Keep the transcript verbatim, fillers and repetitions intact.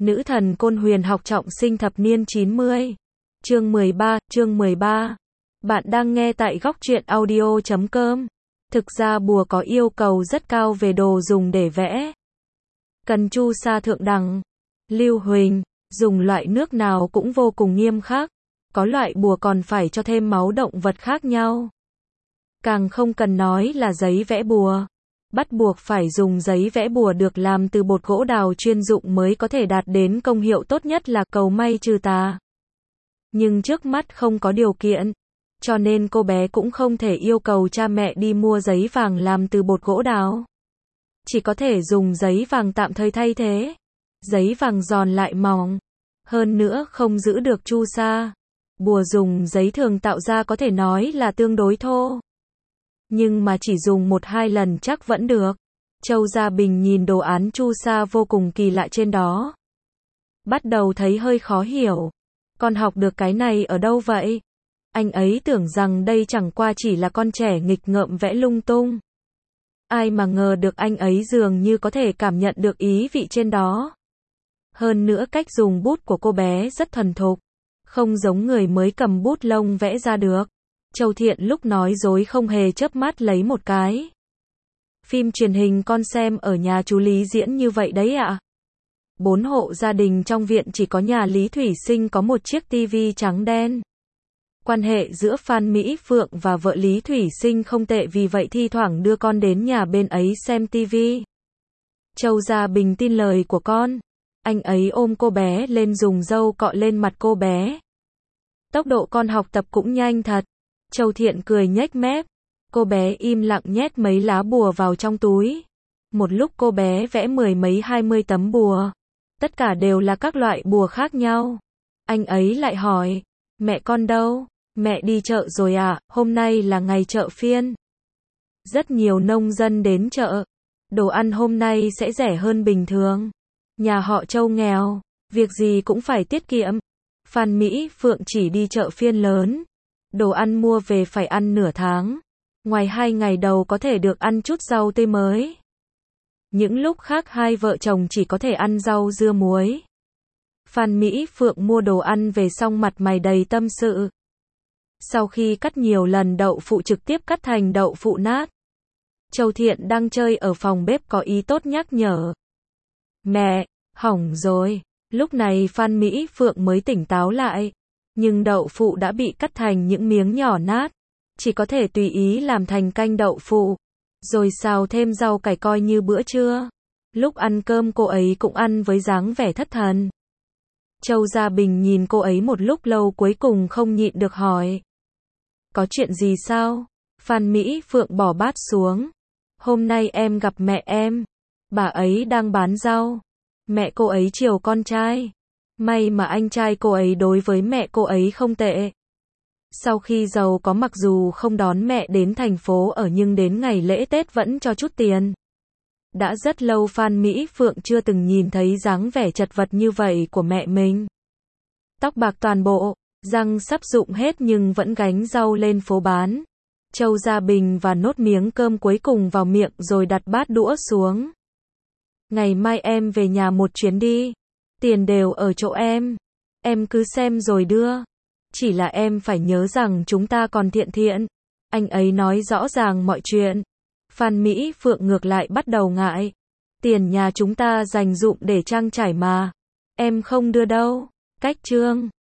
Nữ thần Côn Huyền học trọng sinh thập niên chín mươi. Chương mười ba, chương mười ba. Bạn đang nghe tại góc truyện audio chấm com. Thực ra bùa có yêu cầu rất cao về đồ dùng để vẽ. Cần chu sa thượng đẳng, lưu huỳnh, dùng loại nước nào cũng vô cùng nghiêm khắc. Có loại bùa còn phải cho thêm máu động vật khác nhau. Càng không cần nói là giấy vẽ bùa. Bắt buộc phải dùng giấy vẽ bùa được làm từ bột gỗ đào chuyên dụng mới có thể đạt đến công hiệu tốt nhất là cầu may trừ tà. Nhưng trước mắt không có điều kiện, cho nên cô bé cũng không thể yêu cầu cha mẹ đi mua giấy vàng làm từ bột gỗ đào. Chỉ có thể dùng giấy vàng tạm thời thay thế. Giấy vàng giòn lại mỏng, hơn nữa không giữ được chu sa. Bùa dùng giấy thường tạo ra có thể nói là tương đối thô. Nhưng mà chỉ dùng một hai lần chắc vẫn được. Châu Gia Bình nhìn đồ án chu sa vô cùng kỳ lạ trên đó. Bắt đầu thấy hơi khó hiểu. Con học được cái này ở đâu vậy? Anh ấy tưởng rằng đây chẳng qua chỉ là con trẻ nghịch ngợm vẽ lung tung. Ai mà ngờ được anh ấy dường như có thể cảm nhận được ý vị trên đó. Hơn nữa cách dùng bút của cô bé rất thuần thục. Không giống người mới cầm bút lông vẽ ra được. Châu Thiện lúc nói dối không hề chớp mắt lấy một cái. Phim truyền hình con xem ở nhà chú Lý diễn như vậy đấy ạ. Bốn hộ gia đình trong viện chỉ có nhà Lý Thủy Sinh có một chiếc tivi trắng đen. Quan hệ giữa Phan Mỹ Phượng và vợ Lý Thủy Sinh không tệ, vì vậy thi thoảng đưa con đến nhà bên ấy xem tivi. Châu Gia Bình tin lời của con. Anh ấy ôm cô bé lên dùng dâu cọ lên mặt cô bé. Tốc độ con học tập cũng nhanh thật. Châu Thiện cười nhếch mép. Cô bé im lặng nhét mấy lá bùa vào trong túi. Một lúc cô bé vẽ mười mấy hai mươi tấm bùa. Tất cả đều là các loại bùa khác nhau. Anh ấy lại hỏi, mẹ con đâu? Mẹ đi chợ rồi à, hôm nay là ngày chợ phiên. Rất nhiều nông dân đến chợ. Đồ ăn hôm nay sẽ rẻ hơn bình thường. Nhà họ Châu nghèo, việc gì cũng phải tiết kiệm. Phan Mỹ Phượng chỉ đi chợ phiên lớn. Đồ ăn mua về phải ăn nửa tháng. Ngoài hai ngày đầu có thể được ăn chút rau tươi mới. Những lúc khác hai vợ chồng chỉ có thể ăn rau dưa muối. Phan Mỹ Phượng mua đồ ăn về xong mặt mày đầy tâm sự. Sau khi cắt nhiều lần đậu phụ trực tiếp cắt thành đậu phụ nát. Châu Thiện đang chơi ở phòng bếp có ý tốt nhắc nhở. Mẹ, hỏng rồi. Lúc này Phan Mỹ Phượng mới tỉnh táo lại. Nhưng đậu phụ đã bị cắt thành những miếng nhỏ nát. Chỉ có thể tùy ý làm thành canh đậu phụ. Rồi xào thêm rau cải coi như bữa trưa. Lúc ăn cơm cô ấy cũng ăn với dáng vẻ thất thần. Châu Gia Bình nhìn cô ấy một lúc lâu cuối cùng không nhịn được hỏi. Có chuyện gì sao? Phan Mỹ Phượng bỏ bát xuống. Hôm nay em gặp mẹ em. Bà ấy đang bán rau. Mẹ cô ấy chiều con trai. May mà anh trai cô ấy đối với mẹ cô ấy không tệ. Sau khi giàu có mặc dù không đón mẹ đến thành phố ở nhưng đến ngày lễ Tết vẫn cho chút tiền. Đã rất lâu Phan Mỹ Phượng chưa từng nhìn thấy dáng vẻ chật vật như vậy của mẹ mình. Tóc bạc toàn bộ, răng sắp rụng hết nhưng vẫn gánh rau lên phố bán. Châu Gia Bình và nốt miếng cơm cuối cùng vào miệng rồi đặt bát đũa xuống. Ngày mai em về nhà một chuyến đi. Tiền đều ở chỗ em. Em cứ xem rồi đưa. Chỉ là em phải nhớ rằng chúng ta còn thiện thiện. Anh ấy nói rõ ràng mọi chuyện. Phan Mỹ Phượng ngược lại bắt đầu ngại. Tiền nhà chúng ta dành dụm để trang trải mà. Em không đưa đâu. Cách chương.